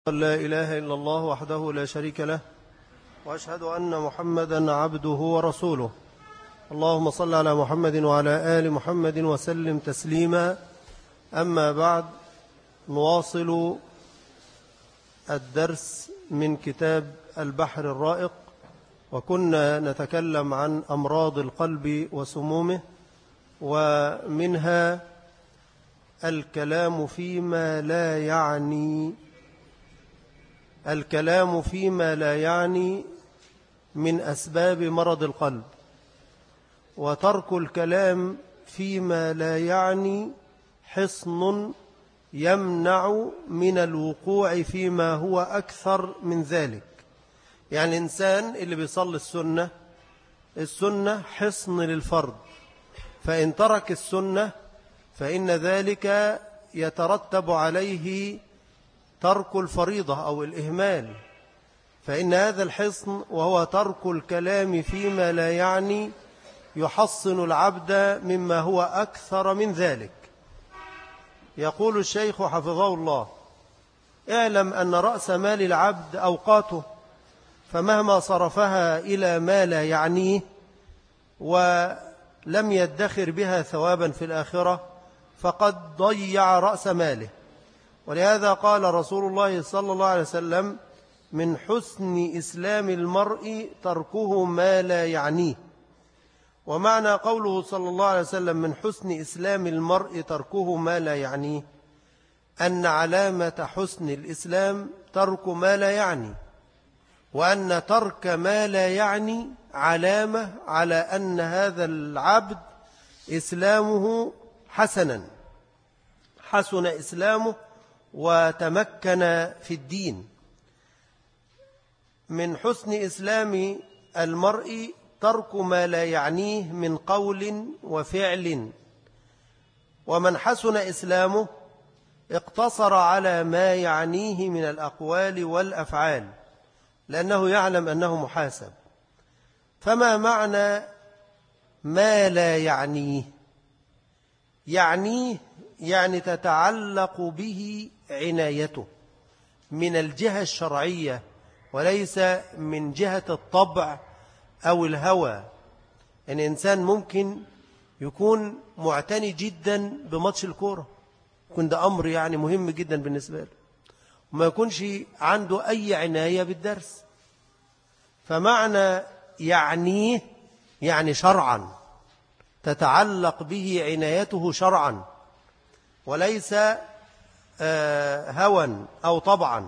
لا إله إلا الله وحده لا شريك له وأشهد أن محمدا عبده ورسوله. اللهم صل على محمد وعلى آل محمد وسلم تسليما. أما بعد، نواصل الدرس من كتاب البحر الرائق، وكنا نتكلم عن أمراض القلب وسمومه، ومنها الكلام فيما لا يعني من أسباب مرض القلب، وترك الكلام فيما لا يعني حصن يمنع من الوقوع فيما هو أكثر من ذلك. يعني الإنسان اللي بيصلي السنة حصن للفرد، فإن ترك السنة فإن ذلك يترتب عليه ترك الفريضة أو الإهمال، فإن هذا الحصن وهو ترك الكلام فيما لا يعني يحصن العبد مما هو أكثر من ذلك. يقول الشيخ حفظه الله: اعلم أن رأس مال العبد أوقاته، فمهما صرفها إلى ما لا يعنيه ولم يدخر بها ثوابا في الآخرة فقد ضيع رأس ماله. ولهذا قال رسول الله صلى الله عليه وسلم: من حسن إسلام المرء تركه ما لا يعنيه. ومعنى قوله صلى الله عليه وسلم من حسن إسلام المرء تركه ما لا يعنيه أن علامة حسن الإسلام ترك ما لا يعني، وأن ترك ما لا يعني علامة على أن هذا العبد إسلامه حسن إسلامه وتمكن في الدين. من حسن إسلام المرء ترك ما لا يعنيه من قول وفعل، ومن حسن إسلامه اقتصر على ما يعنيه من الأقوال والأفعال، لأنه يعلم أنه محاسب. فما معنى ما لا يعنيه؟ يعني تتعلق به عنايته من الجهة الشرعية، وليس من جهة الطبع أو الهوى. يعني إنسان ممكن يكون معتني جدا بماتش الكورة، يكون ده أمر يعني مهم جدا بالنسبة له، وما يكونش عنده أي عناية بالدرس. فمعنى يعنيه يعني شرعا، تتعلق به عنايته شرعا وليس هوى أو طبعا.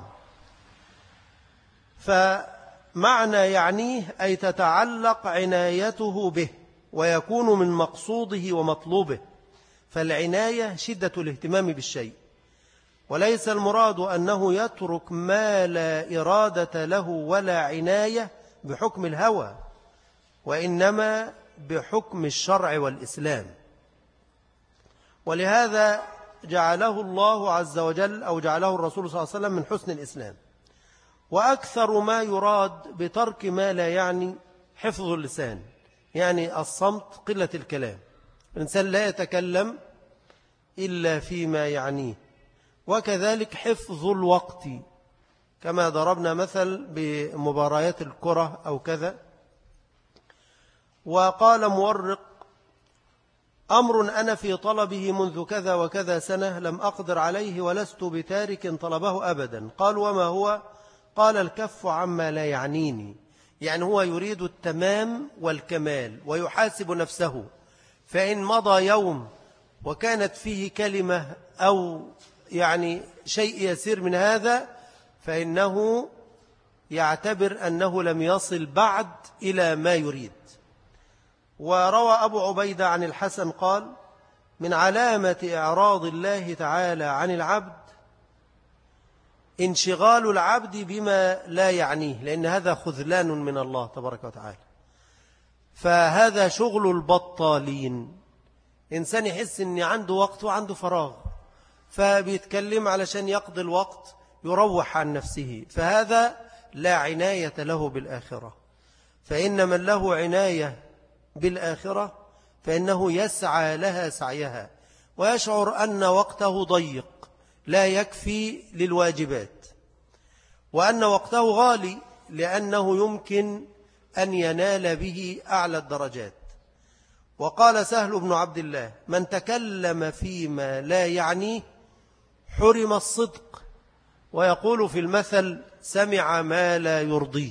فمعنى يعنيه أي تتعلق عنايته به ويكون من مقصوده ومطلوبه. فالعناية شدة الاهتمام بالشيء، وليس المراد أنه يترك ما لا إرادة له ولا عناية بحكم الهوى، وإنما بحكم الشرع والإسلام. ولهذا جعله الله عز وجل أو جعله الرسول صلى الله عليه وسلم من حسن الإسلام. وأكثر ما يراد بترك ما لا يعني حفظ اللسان، يعني الصمت، قلة الكلام. الإنسان لا يتكلم إلا فيما يعنيه. وكذلك حفظ الوقت، كما ضربنا مثل بمباريات الكرة أو كذا. وقال مورق: أمر أنا في طلبه منذ كذا وكذا سنة لم أقدر عليه ولست بتارك طلبه أبدا. قال: وما هو؟ قال: الكف عما لا يعنيني. يعني هو يريد التمام والكمال ويحاسب نفسه، فإن مضى يوم وكانت فيه كلمة أو يعني شيء يسير من هذا فإنه يعتبر أنه لم يصل بعد إلى ما يريد. وروى أبو عبيدة عن الحسن قال: من علامة إعراض الله تعالى عن العبد انشغال العبد بما لا يعنيه، لأن هذا خذلان من الله تبارك وتعالى. فهذا شغل البطالين. إنسان يحس أن عنده وقت وعنده فراغ، فبيتكلم علشان يقضي الوقت يروح عن نفسه، فهذا لا عناية له بالآخرة. فإن من له عناية بالآخرة فإنه يسعى لها سعيها، ويشعر أن وقته ضيق لا يكفي للواجبات. وأن وقته غالي لأنه يمكن أن ينال به أعلى الدرجات. وقال سهل بن عبد الله: من تكلم فيما لا يعنيه حرم الصدق، ويقول في المثل: سمع ما لا يرضيه.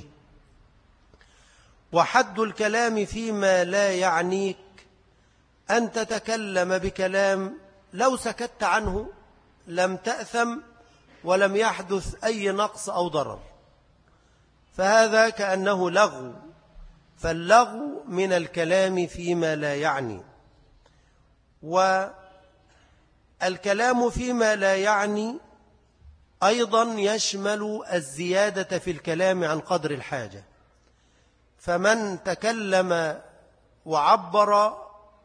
وحد الكلام فيما لا يعنيك أن تتكلم بكلام لو سكت عنه لم تأثم ولم يحدث أي نقص أو ضرر، فهذا كأنه لغو، فاللغو من الكلام فيما لا يعني. والكلام فيما لا يعني أيضا يشمل الزيادة في الكلام عن قدر الحاجة، فمن تكلم وعبر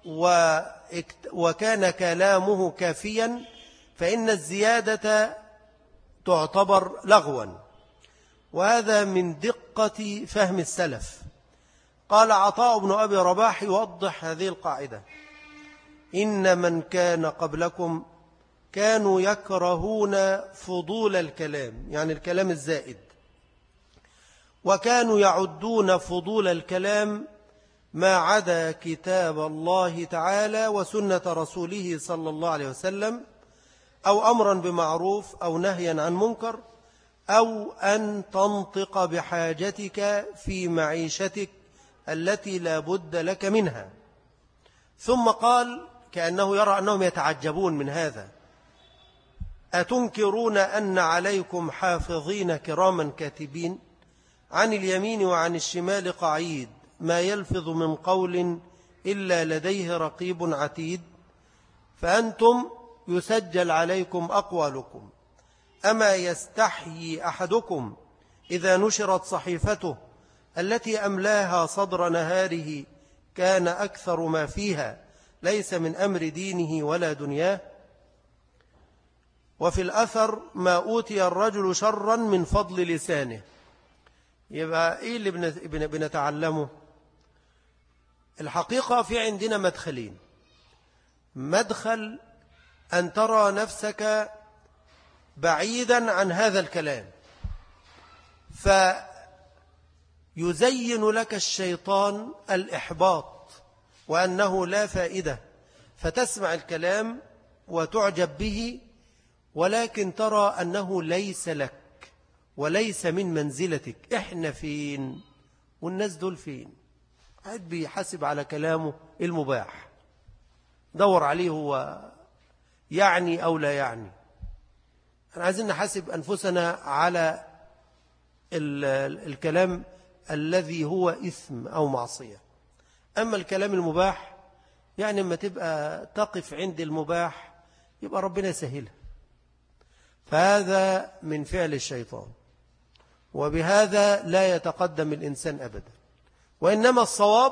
وكان كلامه كافيا فإن الزيادة تعتبر لغوا، وهذا من دقة فهم السلف. قال عطاء بن أبي رباح يوضح هذه القاعدة: إن من كان قبلكم كانوا يكرهون فضول الكلام، يعني الكلام الزائد، وكانوا يعدون فضول الكلام ما عدا كتاب الله تعالى وسنة رسوله صلى الله عليه وسلم، أو أمرا بمعروف أو نهيا عن منكر، أو أن تنطق بحاجتك في معيشتك التي لا بد لك منها. ثم قال كأنه يرى أنهم يتعجبون من هذا: أتنكرون أن عليكم حافظين كراما كاتبين عن اليمين وعن الشمال قعيد ما يلفظ من قول إلا لديه رقيب عتيد، فأنتم يسجل عليكم أقوالكم. أما يستحيي أحدكم إذا نشرت صحيفته التي أملاها صدر نهاره كان أكثر ما فيها ليس من أمر دينه ولا دنياه؟ وفي الأثر: ما أوتي الرجل شرا من فضل لسانه. يبقى إيه اللي بنتعلمه؟ الحقيقة في عندنا مدخلين: مدخل أن ترى نفسك بعيدا عن هذا الكلام، فيزين لك الشيطان الإحباط وأنه لا فائدة، فتسمع الكلام وتعجب به، ولكن ترى أنه ليس لك وليس من منزلتك. إحنا فين والناس دول فين؟ قاعد بيحاسب على كلامه المباح، دور عليه هو يعني أو لا يعني. أنا عايزين نحاسب أنفسنا على الكلام الذي هو إثم أو معصية. أما الكلام المباح يعني لما تبقى تقف عند المباح يبقى ربنا يسهلها، فهذا من فعل الشيطان، وبهذا لا يتقدم الإنسان أبدا. وإنما الصواب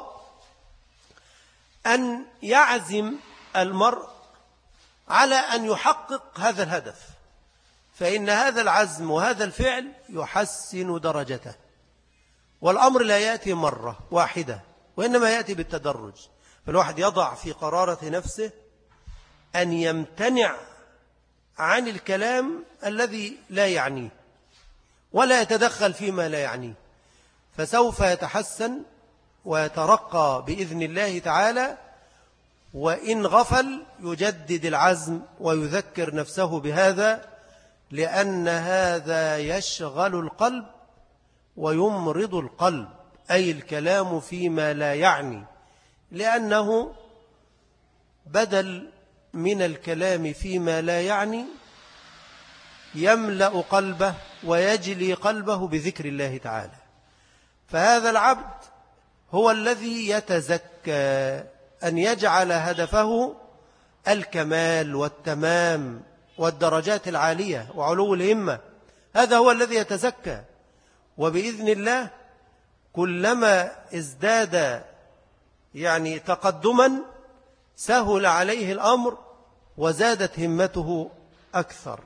أن يعزم المرء على أن يحقق هذا الهدف، فإن هذا العزم وهذا الفعل يحسن درجته. والأمر لا يأتي مرة واحدة، وإنما يأتي بالتدرج. فالواحد يضع في قرارة نفسه أن يمتنع عن الكلام الذي لا يعنيه ولا يتدخل فيما لا يعنيه، فسوف يتحسن ويترقى بإذن الله تعالى. وإن غفل يجدد العزم ويذكر نفسه بهذا، لأن هذا يشغل القلب ويمرض القلب، أي الكلام فيما لا يعني، لأنه بدل من الكلام فيما لا يعني يملأ قلبه ويجلي قلبه بذكر الله تعالى. فهذا العبد هو الذي يتزكى أن يجعل هدفه الكمال والتمام والدرجات العالية وعلو الهمة. هذا هو الذي يتزكى، وبإذن الله كلما ازداد يعني تقدما سهل عليه الأمر وزادت همته أكثر.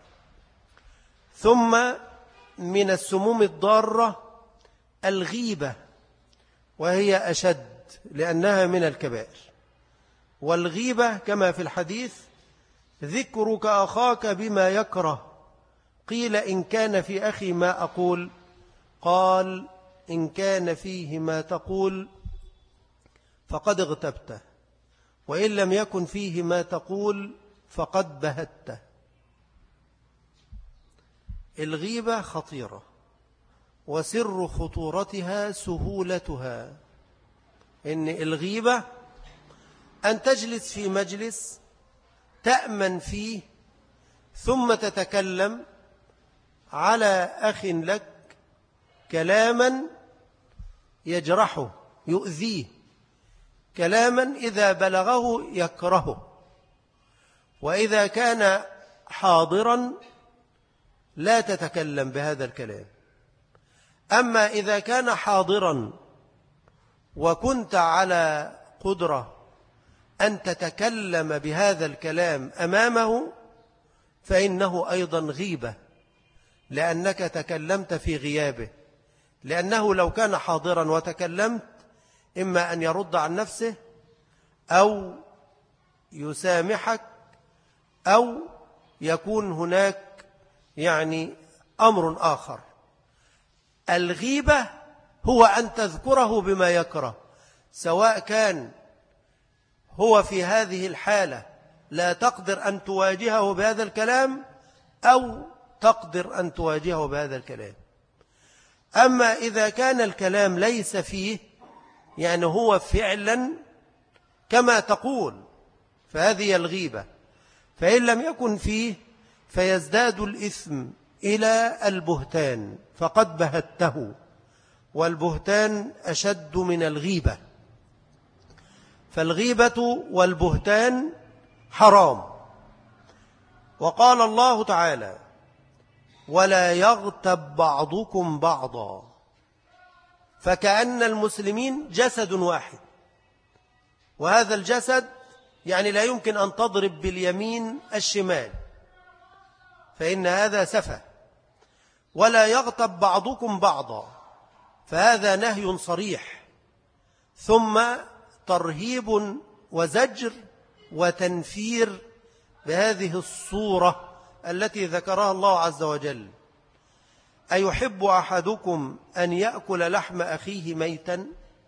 ثم من السموم الضارة الغيبة، وهي أشد لأنها من الكبائر. والغيبة كما في الحديث: ذكرك أخاك بما يكره قيل إن كان في أخي ما أقول، قال إن كان فيه ما تقول فقد اغتبته، وإن لم يكن فيه ما تقول فقد بهته. الغيبة خطيرة، وسر خطورتها سهولتها. إن الغيبة أن تجلس في مجلس تأمن فيه ثم تتكلم على أخ لك كلاما يجرحه يؤذيه، كلاما إذا بلغه يكرهه، وإذا كان حاضرا لا تتكلم بهذا الكلام. أما إذا كان حاضرا وكنت على قدرة أن تتكلم بهذا الكلام أمامه فإنه أيضا غيبة، لأنك تكلمت في غيابه. لأنه لو كان حاضرا وتكلمت إما أن يرد عن نفسه أو يسامحك أو يكون هناك أمر آخر. الغيبة هو أن تذكره بما يكره، سواء كان هو في هذه الحالة لا تقدر أن تواجهه بهذا الكلام أو تقدر أن تواجهه بهذا الكلام. أما إذا كان الكلام ليس فيه، هو فعلا كما تقول، فهذه الغيبة. فإن لم يكن فيه فيزداد الإثم إلى البهتان، فقد بهته، والبهتان أشد من الغيبة. فالغيبة والبهتان حرام. وقال الله تعالى: ولا يغتب بعضكم بعضا، فكأن المسلمين جسد واحد، وهذا الجسد لا يمكن أن تضرب باليمين الشمال، فإن هذا سفه. ولا يغتب بعضكم بعضا، فهذا نهي صريح، ثم ترهيب وزجر وتنفير بهذه الصورة التي ذكرها الله عز وجل: أيحب أحدكم أن يأكل لحم أخيه ميتا؟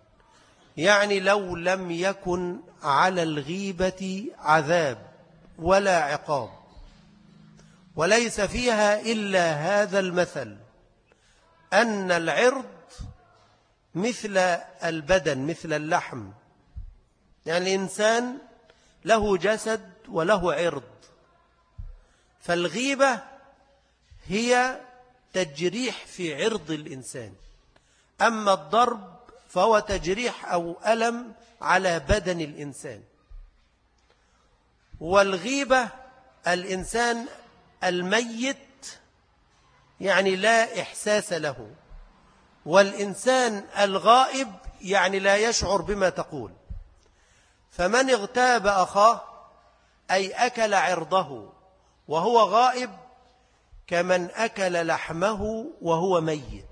لو لم يكن على الغيبة عذاب ولا عقاب، وليس فيها إلا هذا المثل، أن العرض مثل البدن، مثل اللحم. الإنسان له جسد وله عرض، فالغيبة هي تجريح في عرض الإنسان، أما الضرب فهو تجريح أو ألم على بدن الإنسان. والغيبة الإنسان الميت لا إحساس له، والإنسان الغائب لا يشعر بما تقول. فمن اغتاب أخاه أي أكل عرضه وهو غائب كمن أكل لحمه وهو ميت.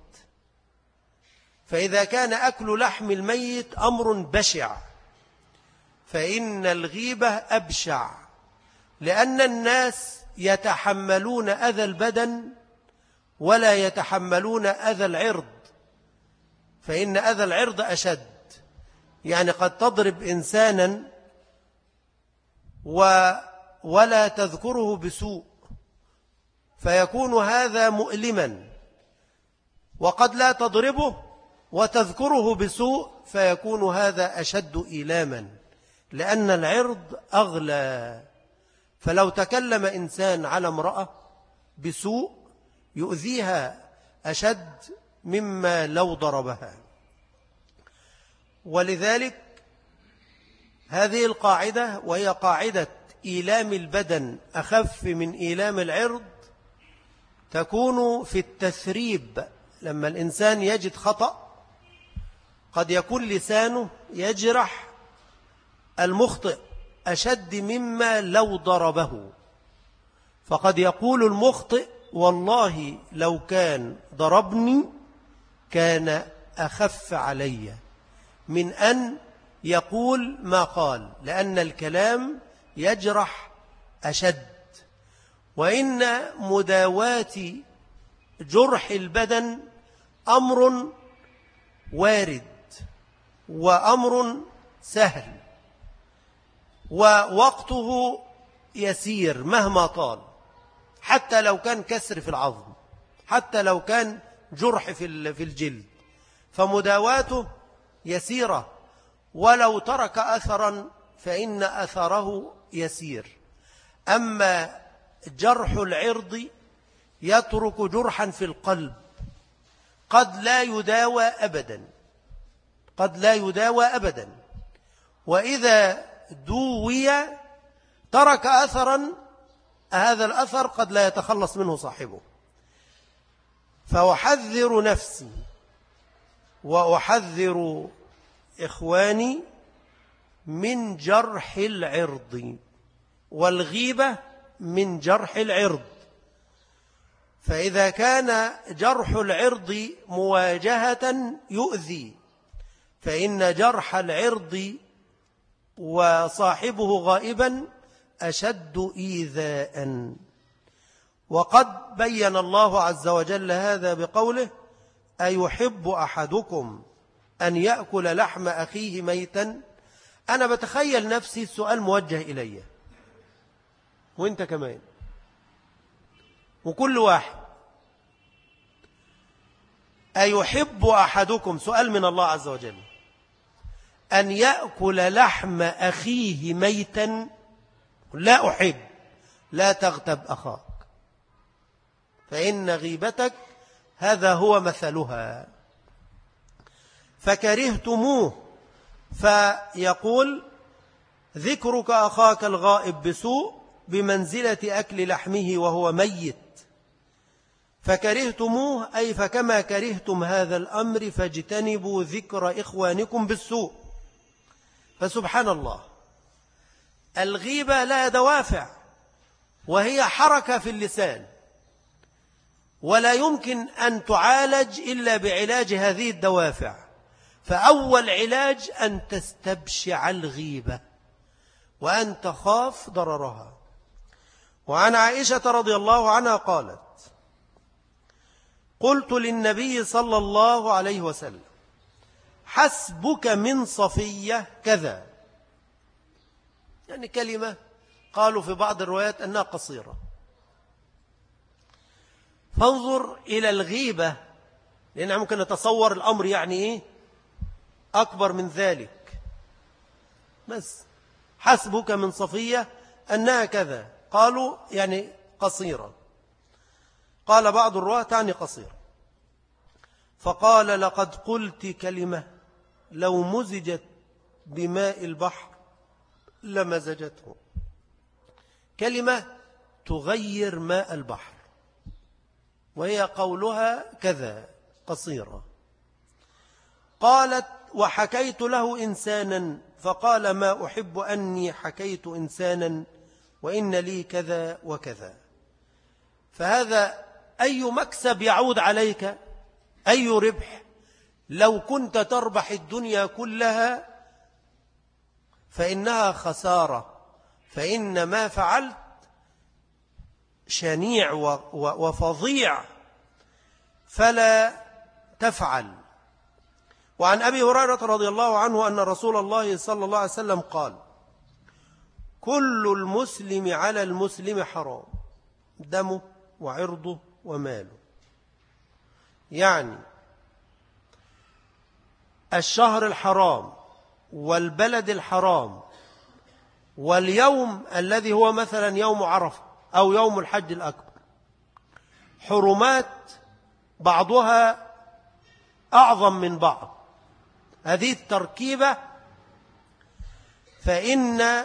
فإذا كان أكل لحم الميت أمر بشع، فإن الغيبة أبشع، لأن الناس يتحملون أذى البدن ولا يتحملون أذى العرض، فإن أذى العرض أشد. قد تضرب إنسانا ولا تذكره بسوء فيكون هذا مؤلما، وقد لا تضربه وتذكره بسوء فيكون هذا أشد إيلاما، لأن العرض أغلى. فلو تكلم إنسان على امرأة بسوء يؤذيها أشد مما لو ضربها. ولذلك هذه القاعدة، وهي قاعدة إيلام البدن أخف من إيلام العرض، تكون في التثريب. لما الإنسان يجد خطأ قد يكون لسانه يجرح المخطئ أشد مما لو ضربه، فقد يقول المخطئ: والله لو كان ضربني كان أخف علي من أن يقول ما قال، لأن الكلام يجرح أشد. وإن مداواة جرح البدن أمر وارد وأمر سهل، ووقته يسير مهما طال، حتى لو كان كسر في العظم، حتى لو كان جرح في الجلد، فمداواته يسيرة، ولو ترك أثرا فإن أثره يسير. أما جرح العرض يترك جرحا في القلب قد لا يداوى أبدا، قد لا يداوى أبدا، وإذا دوي ترك أثرا، هذا الأثر قد لا يتخلص منه صاحبه. فأحذر نفسي وأحذر إخواني من جرح العرض، والغيبة من جرح العرض. فإذا كان جرح العرض مواجهة يؤذي، فإن جرح العرض وصاحبه غائبا أشد إيذاء. وقد بين الله عز وجل هذا بقوله: أيحب أحدكم أن يأكل لحم أخيه ميتا؟ أنا بتخيل نفسي السؤال موجه إلي، وإنت كمان، وكل واحد. أيحب أحدكم، سؤال من الله عز وجل، أن يأكل لحم أخيه ميتا؟ لا أحب. لا تغتب أخاك، فإن غيبتك هذا هو مثلها. فكرهتموه، فيقول: ذكرك أخاك الغائب بسوء بمنزلة أكل لحمه وهو ميت. فكرهتموه أي فكما كرهتم هذا الأمر فاجتنبوا ذكر إخوانكم بالسوء. فسبحان الله، الغيبة لها دوافع، وهي حركة في اللسان، ولا يمكن أن تعالج إلا بعلاج هذه الدوافع. فأول علاج أن تستبشع الغيبة وأن تخاف ضررها. وعن عائشة رضي الله عنها قالت: قلت للنبي صلى الله عليه وسلم: حسبك من صفية كذا، يعني كلمة قالوا في بعض الروايات أنها قصيرة. فانظر إلى الغيبة، لأننا ممكن نتصور الأمر يعني إيه أكبر من ذلك. بس حسبك من صفية أنها كذا، قالوا يعني قصيرة، قال بعض الرواة تعني قصيرة. فقال: لقد قلت كلمة لو مزجت بماء البحر لمزجته، كلمة تغير ماء البحر، وهي قولها كذا قصيرة. قالت: وحكيت له إنسانا فقال: ما أحب أني حكيت إنسانا وإن لي كذا وكذا. فهذا أي مكسب يعود عليك، أي ربح؟ لو كنت تربح الدنيا كلها فإنها خسارة، فإن ما فعلت شنيع وفظيع، فلا تفعل. وعن أبي هريرة رضي الله عنه أن رسول الله صلى الله عليه وسلم قال: كل المسلم على المسلم حرام، دمه وعرضه وماله. يعني الشهر الحرام والبلد الحرام واليوم الذي هو مثلا يوم عرفة أو يوم الحج الأكبر، حرمات بعضها أعظم من بعض. هذه التركيبة، فإن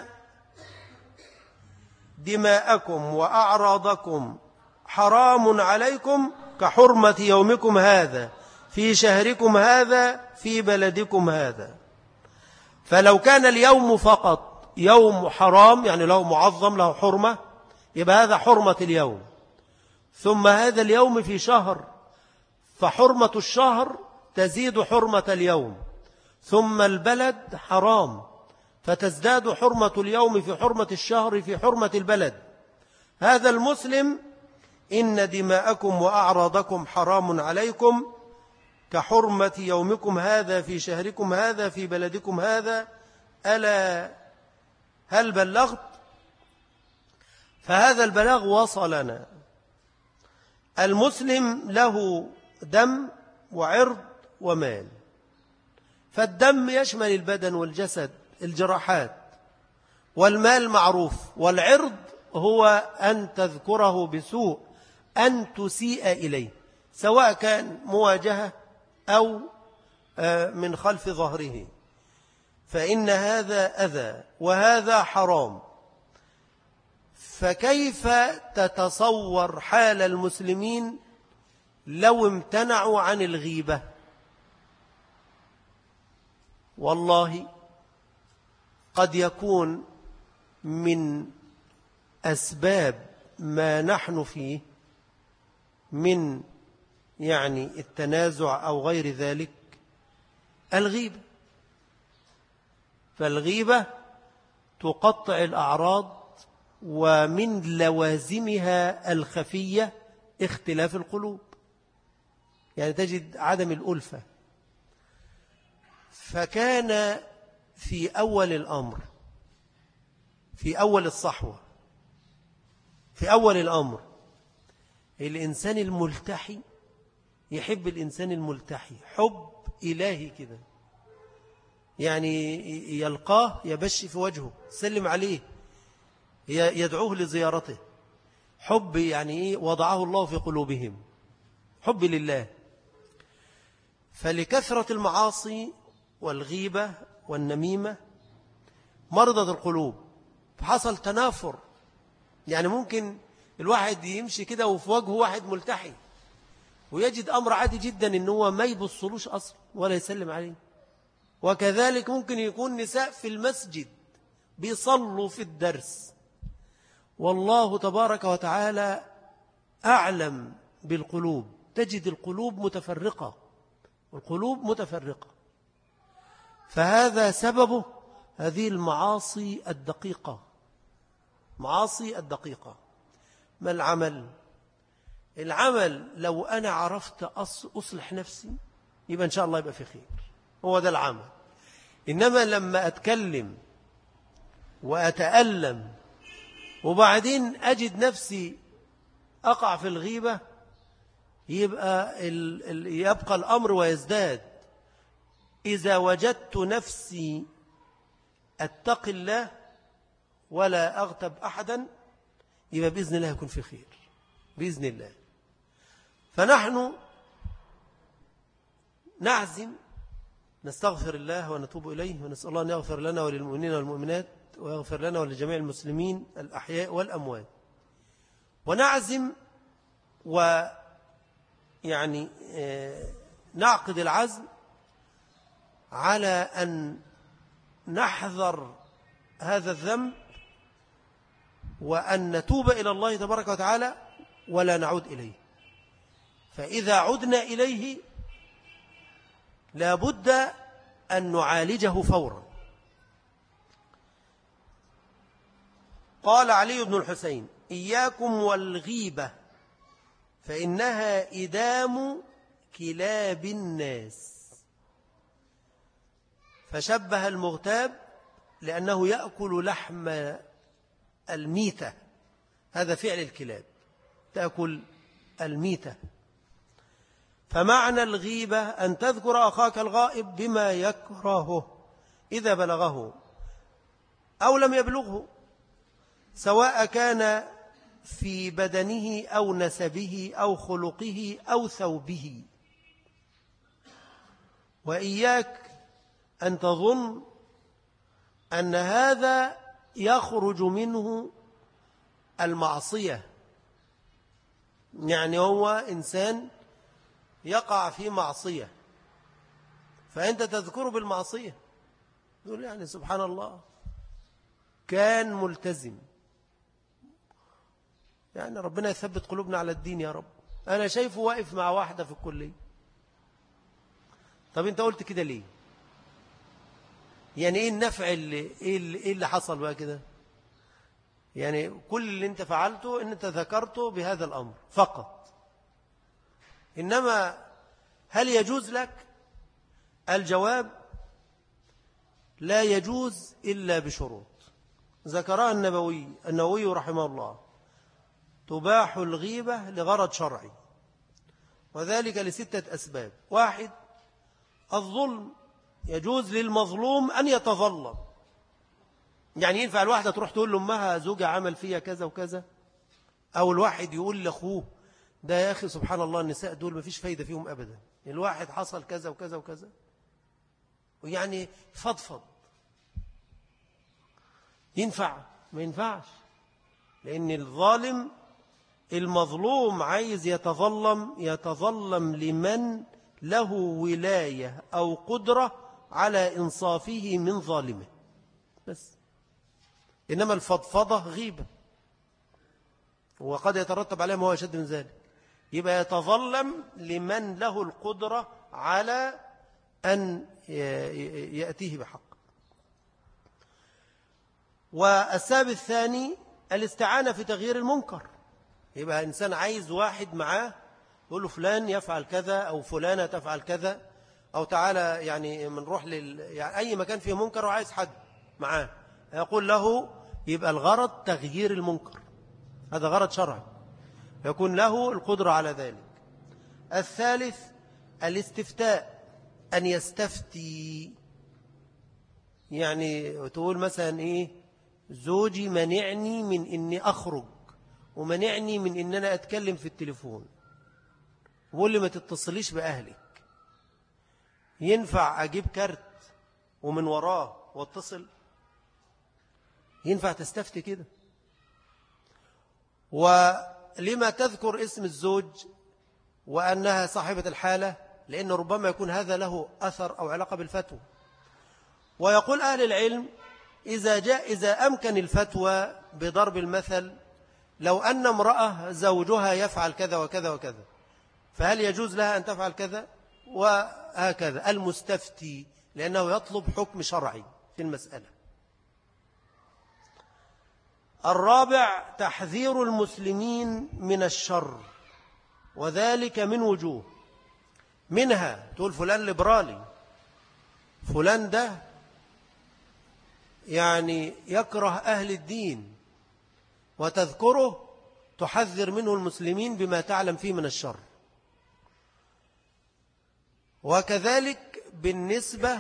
دماءكم وأعراضكم حرام عليكم كحرمة يومكم هذا في شهركم هذا في بلدكم هذا. فلو كان اليوم فقط يوم حرام، يعني له معظم له حرمة، يبقى هذا حرمة اليوم. ثم هذا اليوم في شهر، فحرمة الشهر تزيد حرمة اليوم. ثم البلد حرام، فتزداد حرمة اليوم في حرمة الشهر في حرمة البلد. هذا المسلم إن دماءكم وأعراضكم حرام عليكم كحرمة يومكم هذا في شهركم هذا في بلدكم هذا، ألا هل بلغت؟ فهذا البلاغ وصلنا. المسلم له دم وعرض ومال، فالدم يشمل البدن والجسد الجراحات، والمال معروف، والعرض هو أن تذكره بسوء، أن تسيء إليه، سواء كان مواجهة أو من خلف ظهره، فإن هذا أذى وهذا حرام. فكيف تتصور حال المسلمين لو امتنعوا عن الغيبة؟ والله قد يكون من أسباب ما نحن فيه من التنازع أو غير ذلك الغيبة. فالغيبة تقطع الأعراض، ومن لوازمها الخفية اختلاف القلوب، تجد عدم الألفة. فكان في أول الأمر، في أول الصحوة، في أول الأمر الإنسان الملتحي يحب الإنسان الملتحي حب إلهي كده، يلقاه يبشي في وجهه، سلم عليه، يدعوه لزيارته، حب وضعه الله في قلوبهم، حب لله. فلكثرة المعاصي والغيبة والنميمة مرضت القلوب، فحصل تنافر. ممكن الواحد يمشي كده وفي وجهه واحد ملتحي، ويجد أمر عادي جدا إن هو ما يبصلوش أصلا ولا يسلم عليه. وكذلك ممكن يكون نساء في المسجد بيصلوا في الدرس، والله تبارك وتعالى أعلم بالقلوب، تجد القلوب متفرقة، القلوب متفرقة. فهذا سببه هذه المعاصي الدقيقة، معاصي الدقيقة. ما العمل؟ العمل لو أنا عرفت أصلح نفسي يبقى إن شاء الله يبقى في خير، هو ده العمل. إنما لما أتكلم وأتألم وبعدين أجد نفسي أقع في الغيبة، يبقى الأمر ويزداد. إذا وجدت نفسي أتقي الله ولا أغتب أحدا يبقى بإذن الله يكون في خير بإذن الله. فنحن نعزم نستغفر الله ونتوب إليه، ونسأل الله أن يغفر لنا وللمؤمنين والمؤمنات، ويغفر لنا ولجميع المسلمين الأحياء والأموات. ونعزم نعقد العزم على أن نحذر هذا الذنب، وأن نتوب إلى الله تبارك وتعالى ولا نعود إليه. فإذا عدنا إليه لابد أن نعالجه فورا. قال علي بن الحسين: إياكم والغيبة فإنها إدام كلاب الناس. فشبه المغتاب لأنه يأكل لحم الميتة، هذا فعل الكلاب، تأكل الميتة. فمعنى الغيبة أن تذكر أخاك الغائب بما يكرهه إذا بلغه أو لم يبلغه، سواء كان في بدنه أو نسبه أو خلقه أو ثوبه. وإياك أن تظن أن هذا يخرج منه المعصية، هو إنسان يقع في معصية فأنت تذكره بالمعصية، تقول سبحان الله كان ملتزم، ربنا يثبت قلوبنا على الدين يا رب. أنا شايفه واقف مع واحدة في الكلية. طب أنت قلت كده ليه؟ إيه النفع إيه اللي حصل بقى كده؟ يعني كل اللي انت فعلته ان انت ذكرته بهذا الأمر فقط. إنما هل يجوز لك؟ الجواب لا يجوز إلا بشروط ذكرها النووي رحمه الله. تباح الغيبة لغرض شرعي، وذلك لستة أسباب. 1، الظلم، يجوز للمظلوم أن يتظلم. يعني ينفع الواحدة تروح تقول لأمها زوجها عمل فيها كذا وكذا، أو الواحد يقول لأخوه ده يا أخي سبحان الله النساء دول ما فيش فايدة فيهم أبدا، الواحد حصل كذا وكذا وكذا، ويعني فضفض. ينفع؟ ما ينفعش، لأن الظالم المظلوم عايز يتظلم لمن له ولاية أو قدرة على إنصافه من ظالمه بس. إنما الفضفضة غيبة، وقد يترتب عليها ما هو أشد من ذلك. يبقى يتظلم لمن له القدرة على أن يأتيه بحق. والسبب الثاني الاستعانة في تغيير المنكر. يبقى إنسان عايز واحد معاه يقول له فلان يفعل كذا أو فلانة تفعل كذا، أو تعالى يعني منروح يعني أي مكان فيه منكر وعايز حد معاه يقول له، يبقى الغرض تغيير المنكر، هذا غرض شرعي يكون له القدرة على ذلك. الثالث الاستفتاء، أن يستفتي، يعني تقول مثلا إيه، زوجي منعني من إني أخرج ومنعني من إن أنا أتكلم في التليفون، وقول لي ما تتصليش بأهلك. ينفع أجيب كارت ومن وراه واتصل؟ ينفع تستفتي كده؟ ولما تذكر اسم الزوج وأنها صاحبة الحالة؟ لأن ربما يكون هذا له أثر أو علاقة بالفتوى. ويقول أهل العلم إذا أمكن الفتوى بضرب المثل، لو أن امرأة زوجها يفعل كذا وكذا وكذا، فهل يجوز لها أن تفعل كذا؟ وهكذا المستفتي، لأنه يطلب حكم شرعي في المسألة. الرابع تحذير المسلمين من الشر، وذلك من وجوه، منها تقول فلان ليبرالي، فلان ده يعني يكره أهل الدين، وتذكره تحذر منه المسلمين بما تعلم فيه من الشر. وكذلك بالنسبة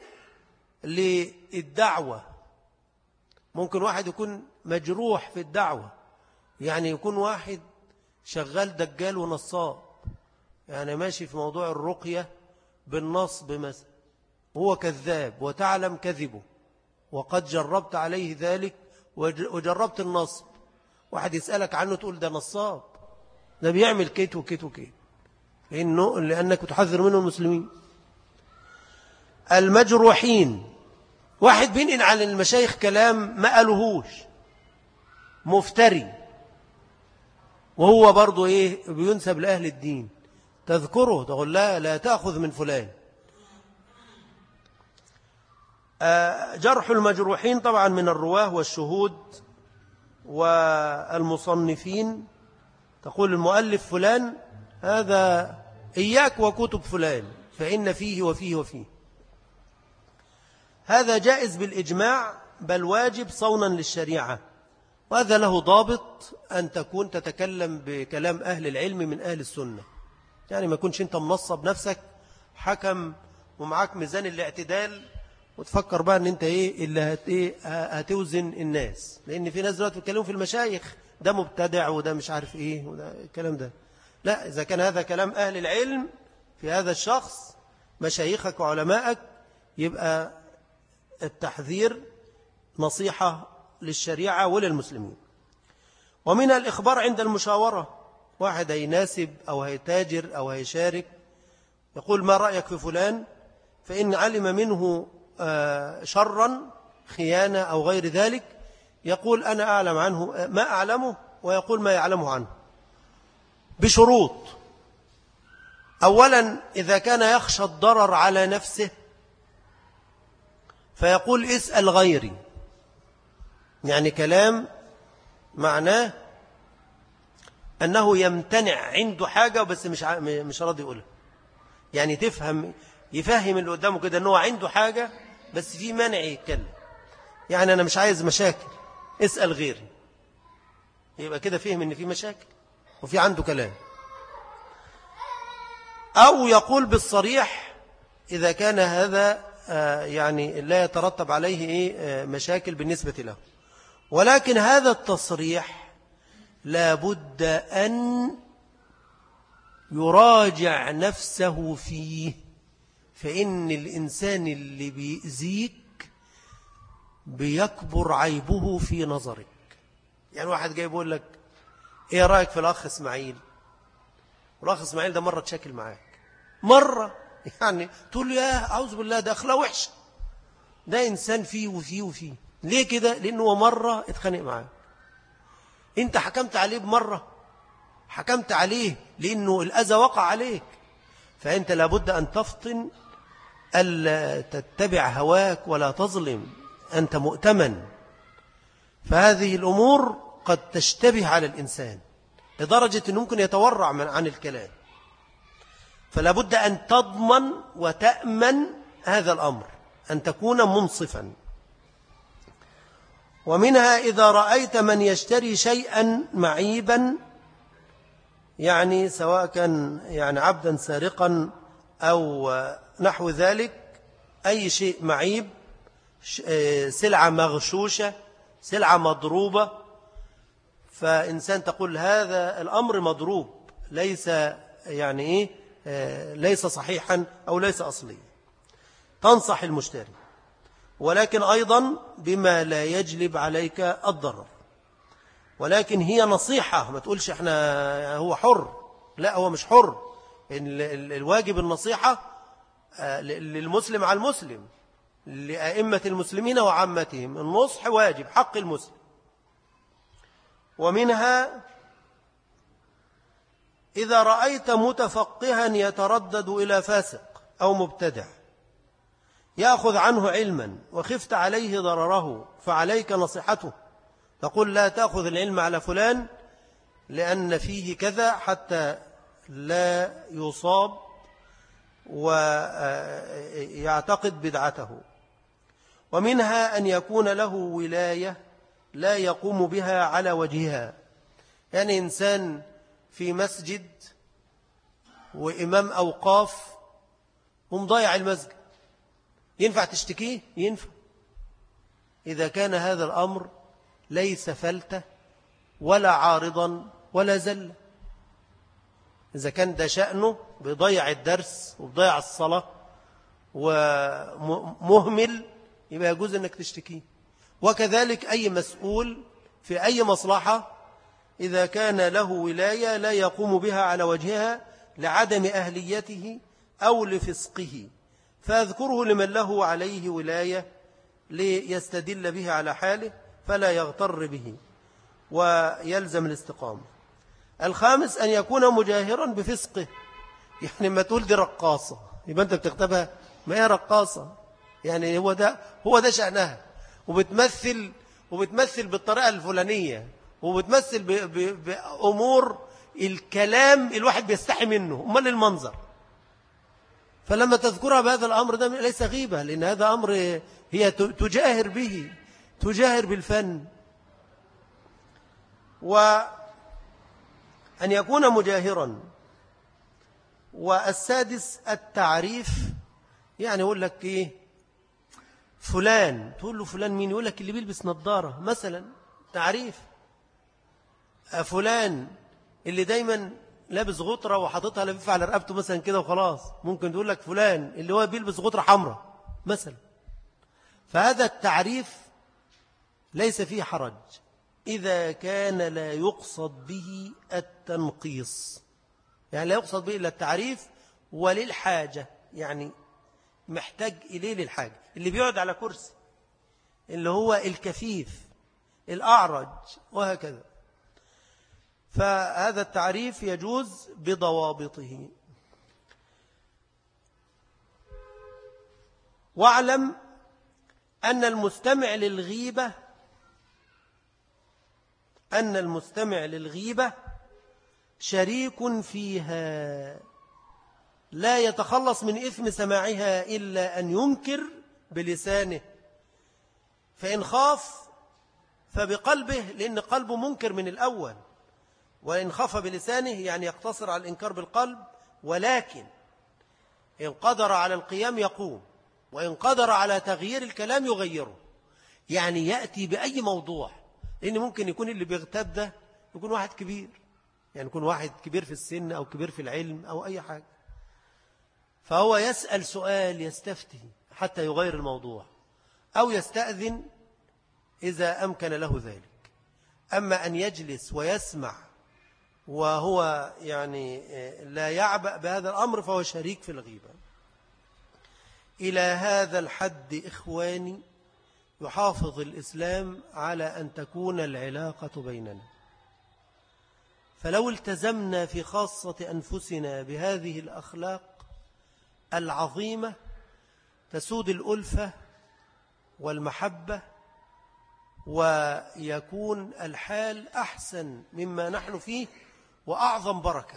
للدعوة، ممكن واحد يكون مجروح في الدعوة، يعني يكون واحد شغال دجال ونصاب، يعني ماشي في موضوع الرقية بالنصب مثلا، هو كذاب وتعلم كذبه وقد جربت عليه ذلك وجربت النصب، واحد يسألك عنه تقول ده نصاب، ده بيعمل كيت وكيت وكيت، لأنك تحذر منه المسلمين. المجروحين، واحد بينقل عن المشايخ كلام ما قالوهوش، مفتري، وهو برضو بينسب لأهل الدين، تذكره تقول لا تأخذ من فلان. جرح المجروحين طبعا من الرواه والشهود والمصنفين، تقول المؤلف فلان هذا إياك وكتب فلان فإن فيه وفيه وفيه. هذا جائز بالإجماع، بل واجب صونا للشريعة، وهذا له ضابط، أن تكون تتكلم بكلام أهل العلم من أهل السنة، يعني ما يكونش أنت منصب نفسك حكم ومعاك ميزان الاعتدال وتفكر بقى أن أنت اللي هتوزن الناس، لأن في ناس دلوقتي بيتكلموا في المشايخ ده مبتدع وده مش عارف وده الكلام ده. لا، إذا كان هذا كلام أهل العلم في هذا الشخص مشايخك وعلمائك، يبقى التحذير نصيحة للشريعة وللمسلمين. ومن الإخبار عند المشاورة، واحد هيناسب أو هيتاجر أو هيشارك، يقول ما رأيك في فلان، فإن علم منه شرا خيانة أو غير ذلك، يقول أنا أعلم عنه ما أعلمه، ويقول ما يعلمه عنه بشروط. أولا إذا كان يخشى الضرر على نفسه فيقول اسأل غيري، يعني كلام معناه أنه يمتنع عنده حاجة بس مش راضي يقولها. يعني يفهم اللي قدامه كده أنه عنده حاجة بس في مانع يتكلم. يعني أنا مش عايز مشاكل، اسأل غيري. يبقى كده فهم أن في مشاكل وفي عنده كلام. أو يقول بالصريح إذا كان هذا يعني لا يترتب عليه مشاكل بالنسبة له. ولكن هذا التصريح لابد أن يراجع نفسه فيه، فإن الإنسان اللي بيأذيك بيكبر عيبه في نظرك. يعني واحد جاي يقول لك إيه رأيك في الأخ إسماعيل؟ والأخ إسماعيل ده مرة تشكل معاك، مرة يعني تقول له يا أعوذ بالله ده أخلاق وحشة، ده إنسان فيه وفيه وفيه. ليه كده؟ لأنه مرة اتخانق معاك، أنت حكمت عليه بمرة، حكمت عليه لأنه الأذى وقع عليك. فأنت لابد أن تفطن، ألا تتبع هواك ولا تظلم، أنت مؤتمن. فهذه الأمور قد تشتبه على الإنسان لدرجة أنه ممكن يتورع عن الكلام. فلا بد أن تضمن وتأمن هذا الأمر، أن تكون منصفا. ومنها إذا رأيت من يشتري شيئا معيبا، يعني سواء كان يعني عبدا سارقا أو نحو ذلك، أي شيء معيب، سلعة مغشوشة، سلعة مضروبة، فإنسان تقول هذا الأمر مضروب، ليس يعني ليس صحيحا أو ليس أصلي، تنصح المشتري، ولكن أيضا بما لا يجلب عليك الضرر. ولكن هي نصيحة، ما تقولش احنا هو حر، لا هو مش حر. الواجب النصيحة للمسلم على المسلم، لأئمة المسلمين وعامتهم، النصح واجب حق المسلم. ومنها إذا رأيت متفقها يتردد إلى فاسق أو مبتدع يأخذ عنه علما وخفت عليه ضرره، فعليك نصيحته، تقول لا تأخذ العلم على فلان لأن فيه كذا، حتى لا يصاب ويعتقد بدعته. ومنها أن يكون له ولاية لا يقوم بها على وجهها، يعني إنسان في مسجد وإمام أوقاف ومضيع المسجد، ينفع تشتكيه؟ ينفع، إذا كان هذا الأمر ليس فلتة ولا عارضا ولا زل. إذا كان ده شأنه بيضيع الدرس وبيضيع الصلاة ومهمل، يبقى يجوز أنك تشتكيه. وكذلك أي مسؤول في أي مصلحة إذا كان له ولاية لا يقوم بها على وجهها لعدم أهليته أو لفسقه، فأذكره لمن له عليه ولاية ليستدل به على حاله فلا يغتر به ويلزم الاستقامة. الخامس أن يكون مجاهرا بفسقه، يعني ما تقول دي رقاصة يبقى أنت بتكتبها، ما هي رقاصة، يعني هو ده شأنها، وبتمثل بالطريقة الفلانية، وبتمثل بأمور الكلام الواحد بيستحي منه، أمال المنظر. فلما تذكرها بهذا الأمر ده ليس غيبة، لأن هذا أمر هي تجاهر به، تجاهر بالفن. وأن يكون مجاهرا. والسادس التعريف، يعني يقول لك إيه فلان، تقول له فلان مين؟ يقول لك اللي بيلبس نظارة مثلا، تعريف. فلان اللي دايما لابس غطرة وحاططها لفيفة على رقبته مثلا كده وخلاص، ممكن تقول لك فلان اللي هو بيلبس غطرة حمراء مثلا. فهذا التعريف ليس فيه حرج إذا كان لا يقصد به التنقيص، يعني لا يقصد به إلا التعريف وللحاجة، يعني محتاج إليه للحاجة. اللي بيقعد على كرسي، اللي هو الكفيف، الأعرج، وهكذا. فهذا التعريف يجوز بضوابطه. واعلم أن المستمع للغيبة أن المستمع للغيبة شريك فيها، لا يتخلص من إثم سماعها إلا أن ينكر بلسانه، فإن خاف فبقلبه، لأن قلبه منكر من الأول، وإن خاف بلسانه يعني يقتصر على الإنكار بالقلب، ولكن إن قدر على القيام يقوم، وإن قدر على تغيير الكلام يغيره، يعني يأتي بأي موضوع، لأن ممكن يكون اللي بيغتاب ده يكون واحد كبير، يعني يكون واحد كبير في السن أو كبير في العلم أو أي حاجة، فهو يسأل سؤال يستفتي حتى يغير الموضوع أو يستأذن إذا أمكن له ذلك. أما أن يجلس ويسمع وهو يعني لا يعبأ بهذا الأمر فهو شريك في الغيبة. إلى هذا الحد إخواني يحافظ الإسلام على أن تكون العلاقة بيننا، فلو التزمنا في خاصة أنفسنا بهذه الأخلاق العظيمة تسود الألفة والمحبة، ويكون الحال أحسن مما نحن فيه وأعظم بركة،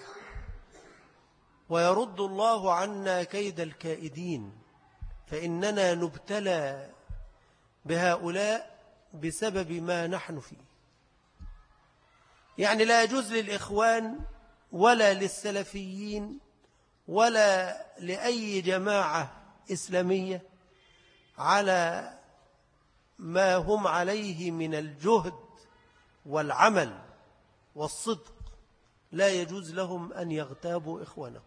ويرد الله عنا كيد الكائدين، فإننا نبتلى بهؤلاء بسبب ما نحن فيه. يعني لا يجوز للإخوان ولا للسلفيين ولا لأي جماعة إسلامية على ما هم عليه من الجهد والعمل والصدق، لا يجوز لهم أن يغتابوا إخوانهم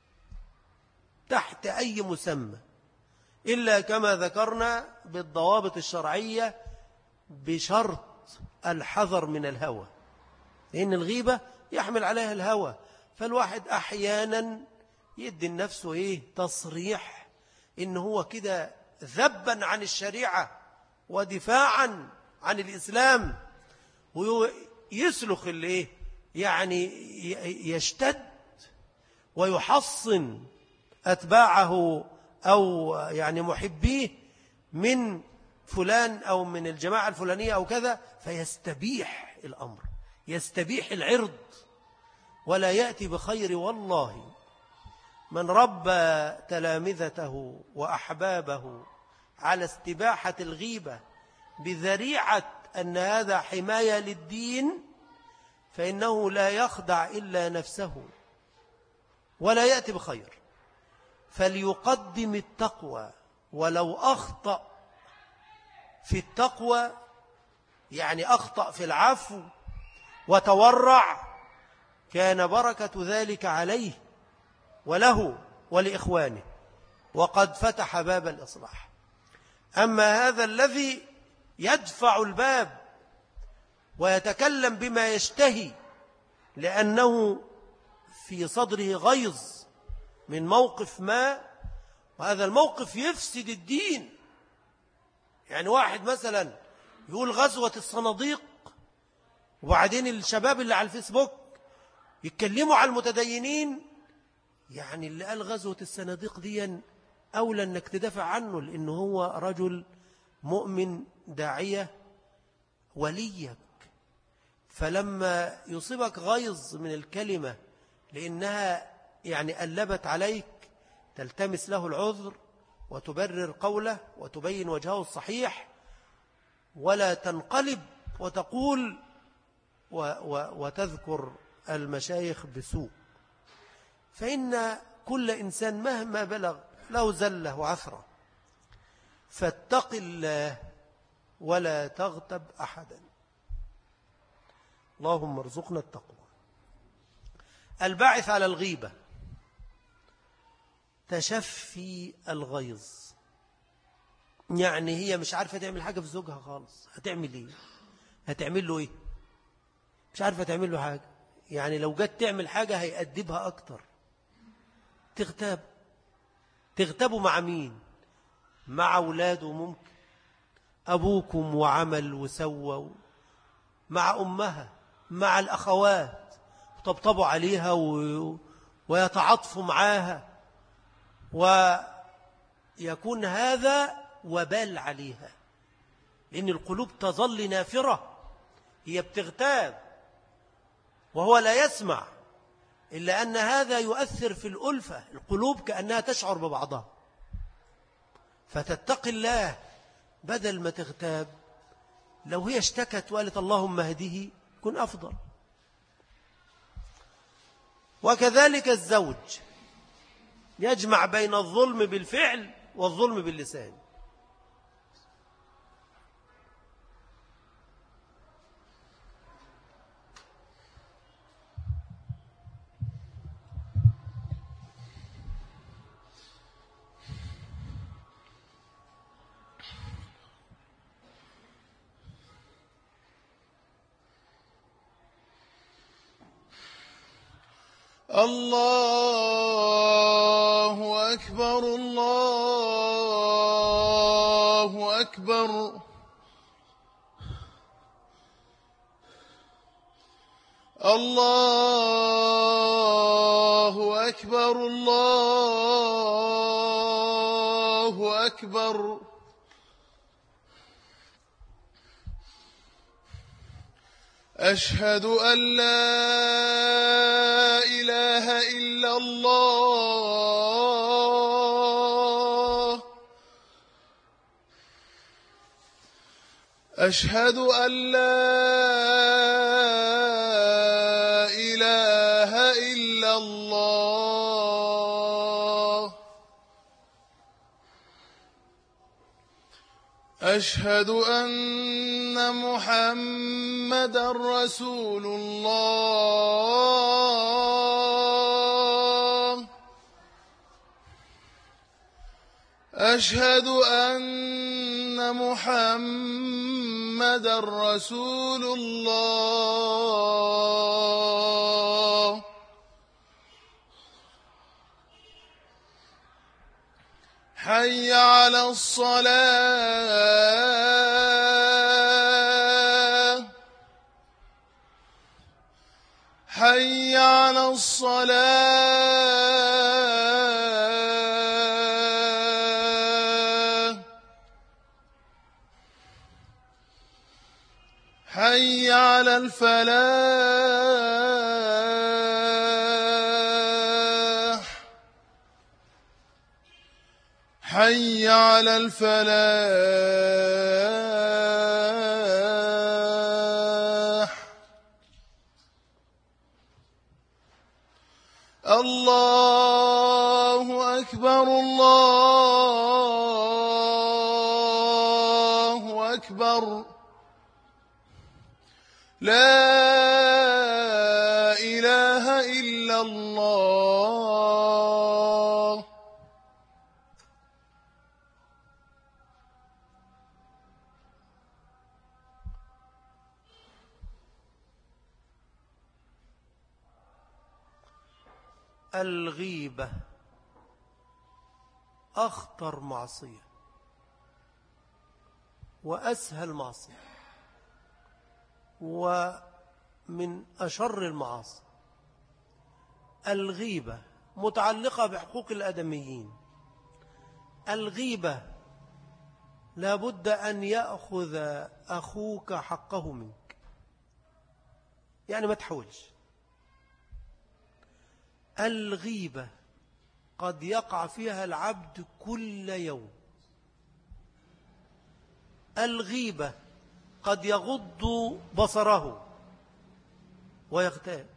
تحت أي مسمى، إلا كما ذكرنا بالضوابط الشرعية بشرط الحذر من الهوى، لأن الغيبة يحمل عليها الهوى، فالواحد أحيانا يدي النفس تصريح إن هو كده ذبا عن الشريعة ودفاعا عن الإسلام، ويسلخ يعني يشتد ويحصن أتباعه أو يعني محبيه من فلان أو من الجماعة الفلانية أو كذا، فيستبيح الأمر، يستبيح العرض ولا يأتي بخير. والله من ربى تلامذته وأحبابه على استباحة الغيبة بذريعة أن هذا حماية للدين فإنه لا يخدع إلا نفسه ولا يأتي بخير، فليقدم التقوى، ولو أخطأ في التقوى يعني أخطأ في العفو وتورع كان بركة ذلك عليه وله ولإخوانه، وقد فتح باب الإصلاح. أما هذا الذي يدفع الباب ويتكلم بما يشتهي لأنه في صدره غيظ من موقف ما، وهذا الموقف يفسد الدين، يعني واحد مثلا يقول غزوة الصناديق، وبعدين الشباب اللي على الفيسبوك يتكلموا على المتدينين، يعني اللي قال غزوة الصناديق دي أولى أنك تدافع عنه، لأنه هو رجل مؤمن داعية وليك، فلما يصيبك غيظ من الكلمة لأنها يعني قلبت عليك تلتمس له العذر وتبرر قوله وتبين وجهه الصحيح، ولا تنقلب وتقول وتذكر المشايخ بسوء، فإن كل إنسان مهما بلغ له زلة وعثرة، فاتق الله ولا تغتب أحدا. اللهم ارزقنا التقوى. الباعث على الغيبة تشفي الغيظ، يعني هي مش عارفة تعمل حاجة في زوجها خالص، هتعمل ايه؟ هتعمل له ايه؟ مش عارفة تعمل له حاجة، يعني لو جت تعمل حاجة هيأدبها أكتر، تغتابوا مع مين؟ مع أولاده، ممكن أبوكم وعمل وسوى، مع أمها، مع الأخوات، طبطبوا عليها ويتعاطفوا معاها، ويكون هذا وبال عليها، لأن القلوب تظل نافرة، هي بتغتاب وهو لا يسمع، إلا أن هذا يؤثر في الألفة، القلوب كأنها تشعر ببعضها، فتتقي الله بدل ما تغتاب. لو هي اشتكت وقالت اللهم اهده يكون أفضل. وكذلك الزوج يجمع بين الظلم بالفعل والظلم باللسان. الله أكبر الله أكبر الله أكبر الله أكبر أشهد أن لا إله إلا الله أشهد أن لا إله إلا الله أشهد أن محمدًا رسول الله أشهد أن محمدًا رسول الله حي على الصلاة حي على الصلاة حي على الفلاح حي على الفلاح الله أكبر الله أكبر لا إله إلا الله الغيبة أخطر معصية وأسهل معصية ومن أشر المعاصي. الغيبة متعلقة بحقوق الآدميين. الغيبة لابد أن يأخذ أخوك حقه منك، يعني ما تحاولش. الغيبة قد يقع فيها العبد كل يوم. الغيبة قد يغض بصره ويغتاب.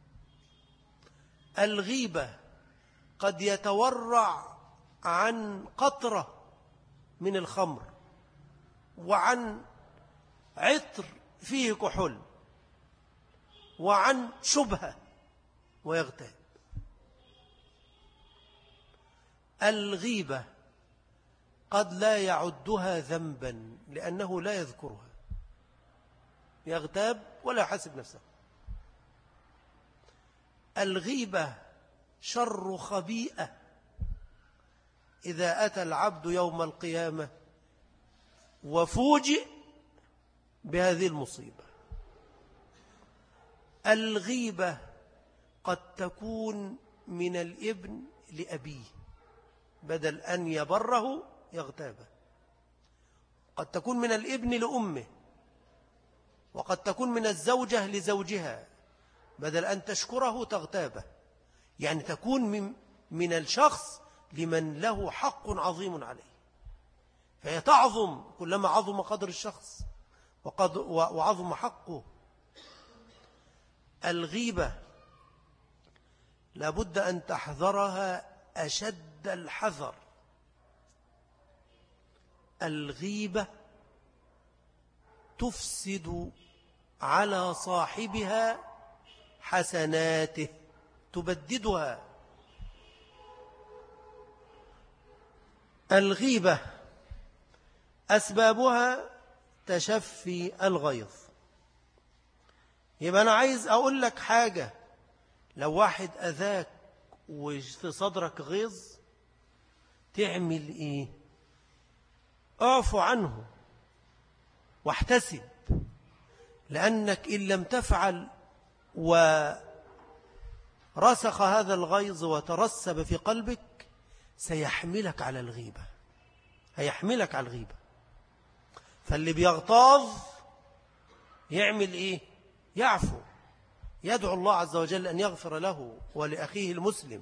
الغيبة قد يتورع عن قطرة من الخمر وعن عطر فيه كحول وعن شبهة ويغتاب. الغيبة قد لا يعدها ذنبا لأنه لا يذكرها، يغتاب ولا يحاسب نفسه. الغيبة شر خبيئة إذا أتى العبد يوم القيامة وفوجئ بهذه المصيبة. الغيبة قد تكون من الابن لأبيه، بدل أن يبره يغتابه. قد تكون من الابن لأمه، وقد تكون من الزوجة لزوجها، بدل أن تشكره تغتابه، يعني تكون من الشخص لمن له حق عظيم عليه، فهي تعظم كلما عظم قدر الشخص وعظم حقه. الغيبة لابد أن تحذرها أشد الحذر. الغيبة تفسد على صاحبها حسناته، تبددها. الغيبة أسبابها تشفي الغيظ. يبقى أنا عايز أقول لك حاجة، لو واحد أذاك وفي صدرك غيظ تعمل إيه؟ اعفو عنه واحتسب، لأنك إن لم تفعل ورسخ هذا الغيظ وترسب في قلبك سيحملك على الغيبة، هيحملك على الغيبة. فاللي بيغتاظ يعمل إيه؟ يعفو، يدعو الله عز وجل أن يغفر له ولأخيه المسلم،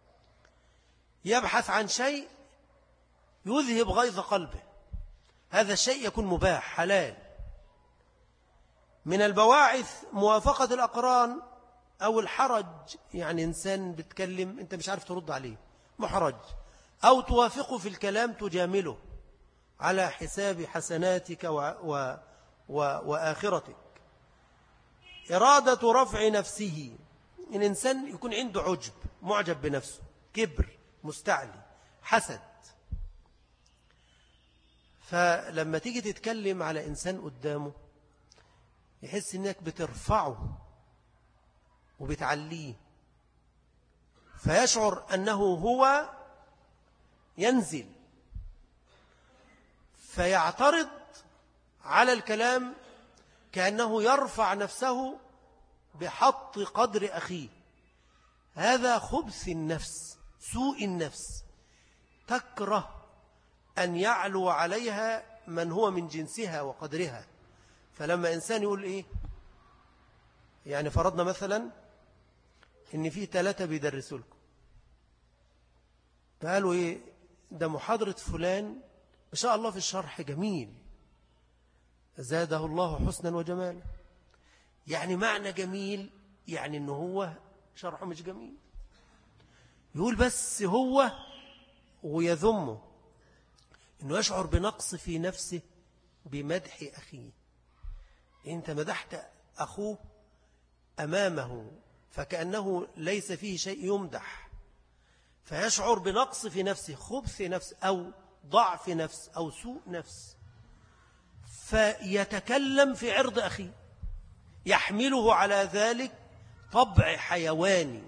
يبحث عن شيء يذهب غيظ قلبه، هذا الشيء يكون مباح حلال. من البواعث موافقة الأقران أو الحرج، يعني إنسان بتكلم أنت مش عارف ترد عليه محرج، أو توافقه في الكلام تجامله على حساب حسناتك وآخرتك. إرادة رفع نفسه، الإنسان يكون عنده عجب، معجب بنفسه، كبر، مستعلي، حسد، فلما تيجي تتكلم على إنسان قدامه يحس إنك بترفعه وبتعليه، فيشعر أنه هو ينزل، فيعترض على الكلام كأنه يرفع نفسه بحط قدر أخيه. هذا خبث النفس، سوء النفس، تكره أن يعلو عليها من هو من جنسها وقدرها. فلما إنسان يقول إيه، يعني فرضنا مثلا إن في 3 بيدرسوا لكم، فقالوا إيه، ده محاضرة فلان ما شاء الله في الشرح جميل، زاده الله حسنا وجمالا. يعني معنى جميل يعني إنه هو شرحه مش جميل، يقول بس هو ويذمه، إنه يشعر بنقص في نفسه بمدح أخيه. أنت مدحت أخوه أمامه فكأنه ليس فيه شيء يمدح، فيشعر بنقص في نفسه، خبث نفس أو ضعف نفس أو سوء نفس، فيتكلم في عرض أخيه، يحمله على ذلك طبع حيواني،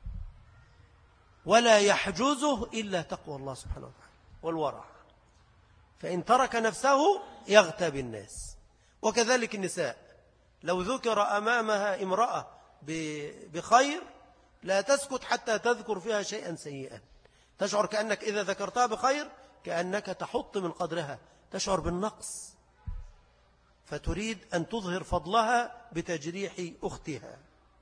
ولا يحجزه إلا تقوى الله سبحانه وتعالى والورع. فإن ترك نفسه يغتاب الناس. وكذلك النساء، لو ذكر أمامها امرأة بخير لا تسكت حتى تذكر فيها شيئا سيئا، تشعر كأنك إذا ذكرتها بخير كأنك تحط من قدرها، تشعر بالنقص، فتريد أن تظهر فضلها بتجريح أختها.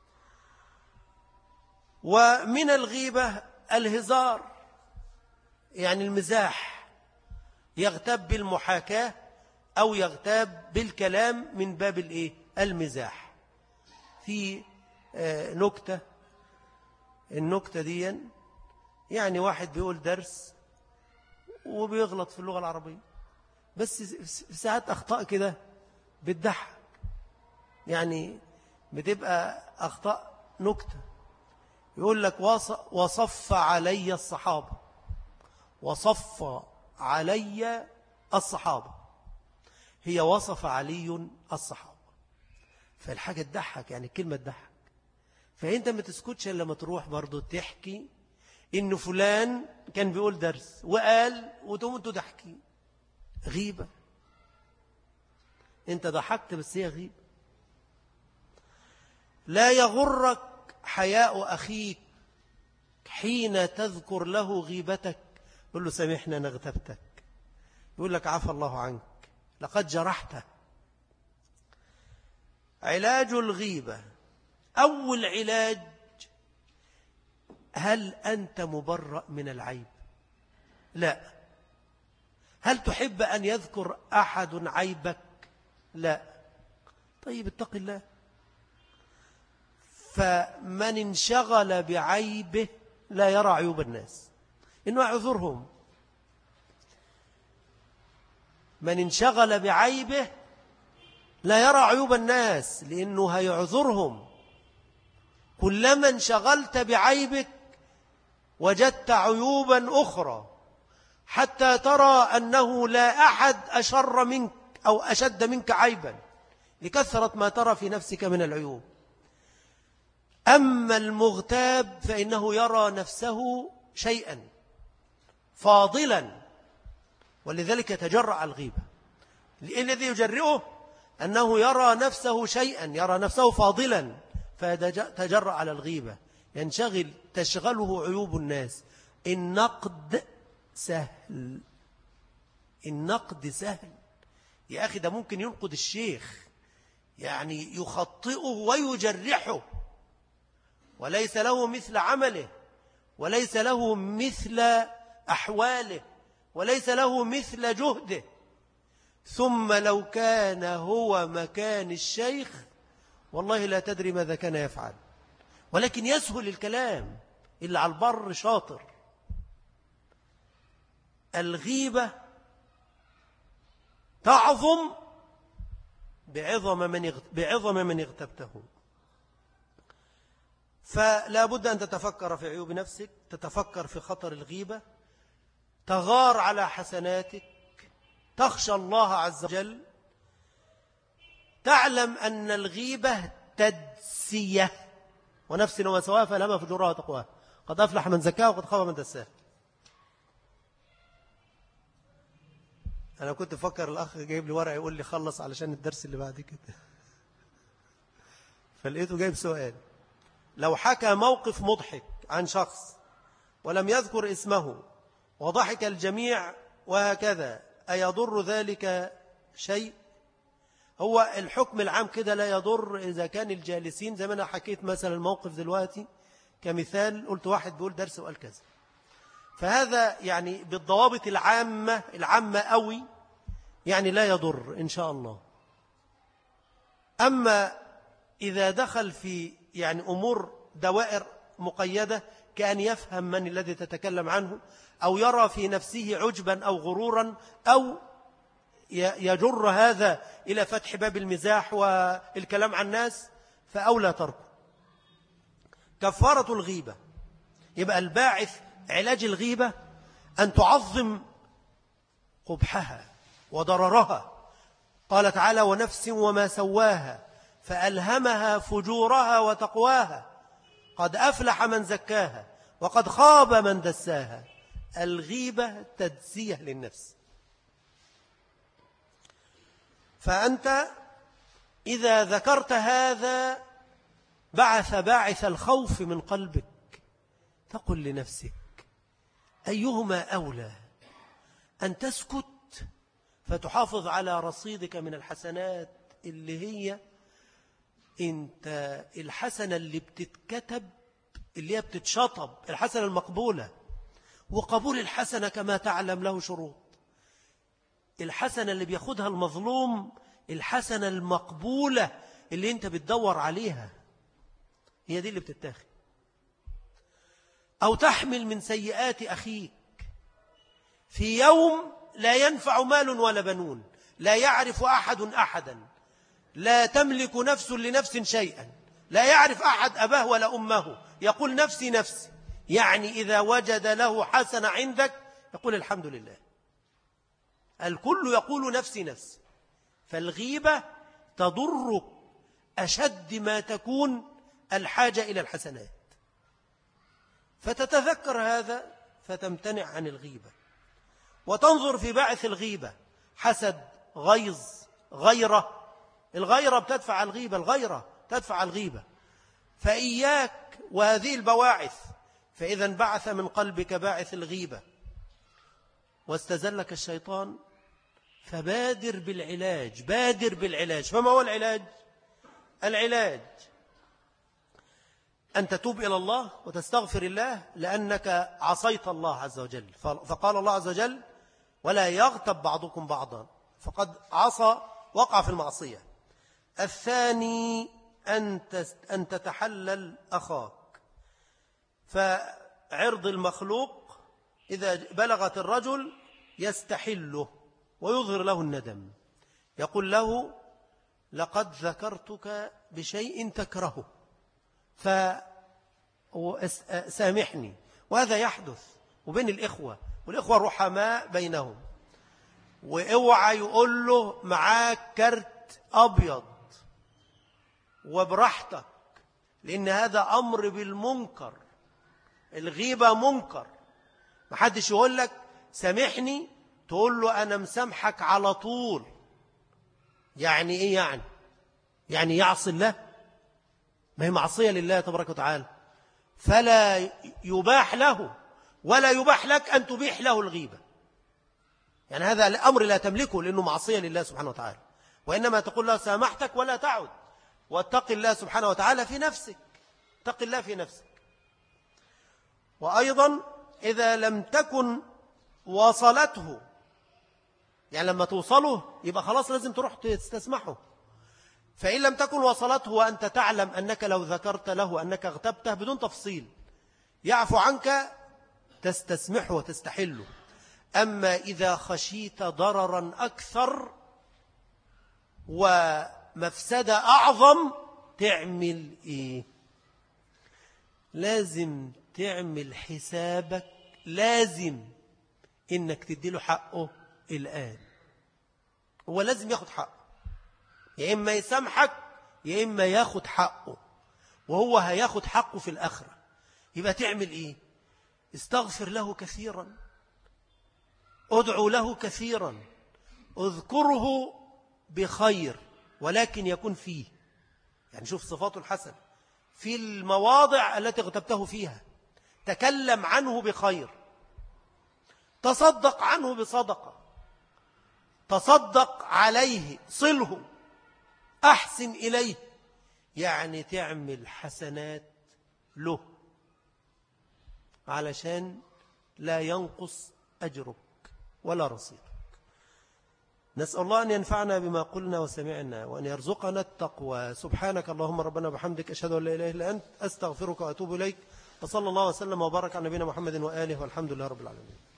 ومن الغيبة الهزار، يعني المزاح، يغتاب بالمحاكاة أو يغتاب بالكلام من باب المزاح. في نكتة، النكتة دي يعني واحد بيقول درس وبيغلط في اللغة العربية، بس في ساعات أخطاء كده بتضحك، يعني بتبقى أخطاء نكتة. يقول لك وصف علي الصحابة، وصف علي الصحابة، هي وصف علي الصحابة، فالحاجة تضحك، يعني الكلمة تضحك. فأنت ما تسكتش إلا لما تروح برضو تحكي إن فلان كان بيقول درس وقال، وتقوم أنتوا تحكي. غيبة، أنت ضحكت بس هي غيبة. لا يغرك حياء أخيك حين تذكر له غيبتك، يقول له سامحنا أنا اغتبتك، يقول لك عفى الله عنك لقد جرحته. علاج الغيبة أول علاج: هل أنت مبرأ من العيب؟ لا. هل تحب أن يذكر أحد عيبك؟ لا. طيب اتق الله. فمن انشغل بعيبه لا يرى عيوب الناس، إنه يعذرهم. من انشغل بعيبه لا يرى عيوب الناس، لأنه هيعذرهم. كلما انشغلت بعيبك وجدت عيوبا أخرى، حتى ترى أنه لا أحد أشر منك أو أشد منك عيبا لكثرة ما ترى في نفسك من العيوب. أما المغتاب فإنه يرى نفسه شيئا فاضلا، ولذلك يتجرأ على الغيبة. الذي يجرئه أنه يرى نفسه شيئا، يرى نفسه فاضلا، فيتجرأ على الغيبة، ينشغل، تشغله عيوب الناس. النقد سهل، النقد سهل يا أخي. ده ممكن ينقد الشيخ، يعني يخطئه ويجرحه، وليس له مثل عمله، وليس له مثل أحواله، وليس له مثل جهده. ثم لو كان هو مكان الشيخ والله لا تدري ماذا كان يفعل، ولكن يسهل الكلام، اللي على البر شاطر. الغيبة تعظم بعظم من اغتبته. فلا بد أن تتفكر في عيوب نفسك، تتفكر في خطر الغيبة، تغار على حسناتك، تخشى الله عز وجل، تعلم أن الغيبة تدسية، ونفس وما سواها فألهمها فجورها وتقواها، قد أفلح من زكاها وقد خاب من دساها. أنا كنت أفكر الأخ جايب لي ورقة يقول لي خلص علشان الدرس اللي بعد كده، فلقيته جايب سؤال: لو حكى موقف مضحك عن شخص ولم يذكر اسمه وضحك الجميع وهكذا، أيضر ذلك شيء؟ هو الحكم العام كده لا يضر إذا كان الجالسين، زي ما أنا حكيت مثلا الموقف دلوقتي كمثال، قلت واحد بيقول درس وقال كذا، فهذا يعني بالضوابط العامة قوي، يعني لا يضر إن شاء الله. أما إذا دخل في يعني أمور دوائر مقيدة، كأن يفهم من الذي تتكلم عنه، أو يرى في نفسه عجبا أو غرورا، أو يجر هذا إلى فتح باب المزاح والكلام عن الناس، فأولى تركه. كفارة الغيبة، يبقى الباعث علاج الغيبة أن تعظم قبحها وضررها. قال تعالى: ونفس وما سواها فألهمها فجورها وتقواها قد أفلح من زكاها وقد خاب من دساها. الغيبة تدسية للنفس. فأنت إذا ذكرت هذا باعث الخوف من قلبك، تقل لنفسك: أيهما أولى، أن تسكت فتحافظ على رصيدك من الحسنات اللي هي انت الحسنة اللي بتتكتب، اللي هي بتتشطب، الحسنة المقبولة. وقبول الحسنة كما تعلم له شروط. الحسنة اللي بياخدها المظلوم، الحسنة المقبولة اللي انت بتدور عليها، هي دي اللي بتتاخد. أو تحمل من سيئات أخيك في يوم لا ينفع مال ولا بنون، لا يعرف أحد أحدا، لا تملك نفس لنفس شيئا، لا يعرف أحد أباه ولا أمه، يقول نفسي نفسي، يعني إذا وجد له حسنة عندك يقول الحمد لله. الكل يقول نفسي نفسي. فالغيبة تضرك أشد ما تكون الحاجة إلى الحسنات، فتتذكر هذا فتمتنع عن الغيبة، وتنظر في باعث الغيبة: حسد، غيظ، غيرة. الغيرة بتدفع الغيبة، الغيرة تدفع الغيبة. فإياك وهذه البواعث. فإذا انبعث من قلبك باعث الغيبة واستزلك الشيطان، فبادر بالعلاج، بادر بالعلاج. فما هو العلاج؟ العلاج أن تتوب إلى الله وتستغفر الله لأنك عصيت الله عز وجل. فقال الله عز وجل ولا يغتب بعضكم بعضا، فقد عصى وقع في المعصية. الثاني أن تتحلل أخاك. فعرض المخلوق إذا بلغت الرجل يستحله ويظهر له الندم، يقول له لقد ذكرتك بشيء تكرهه فسامحني. وهذا يحدث وبين الإخوة، والإخوة رحماء بينهم. واوعى يقول له معاك كرت أبيض وبراحتك، لأن هذا أمر بالمنكر. الغيبة منكر. محدش يقول لك سامحني تقول له أنا مسامحك على طول. يعني إيه يعني يعصي الله؟ ما هي معصية لله تبارك وتعالى. فلا يباح له ولا يباح لك أن تبيح له الغيبة. يعني هذا الأمر لا تملكه لأنه معصية لله سبحانه وتعالى. وإنما تقول له سامحتك ولا تعد، واتق الله سبحانه وتعالى في نفسك. اتق الله في نفسك. وأيضا إذا لم تكن وصلته، يعني لما توصله يبقى خلاص لازم تروح تستسمحه. فإن لم تكن وصلته وأنت تعلم أنك لو ذكرت له أنك اغتبته بدون تفصيل يعفو عنك، تستسمحه وتستحله. أما إذا خشيت ضررا أكثر ومفسدة أعظم تعمل إيه؟ لازم تعمل حسابك، لازم إنك تديله حقه الآن. هو لازم ياخد حقه، يا إما يسامحك يا إما ياخد حقه، وهو هياخد حقه في الآخرة. يبقى تعمل إيه؟ استغفر له كثيرا، ادعو له كثيرا، اذكره بخير ولكن يكون فيه. يعني شوف صفاته الحسنة في المواضع التي اغتبته فيها، تكلم عنه بخير، تصدق عنه بصدقة، تصدق عليه، صله، أحسن إليه. يعني تعمل حسنات له علشان لا ينقص أجرك ولا رصيدك. نسأل الله أن ينفعنا بما قلنا وسمعنا وأن يرزقنا التقوى. سبحانك اللهم ربنا وبحمدك، أشهد أن لا إله إلا أنت، أستغفرك وأتوب إليك. وصلى الله وسلم وبارك على نبينا محمد وآله، والحمد لله رب العالمين.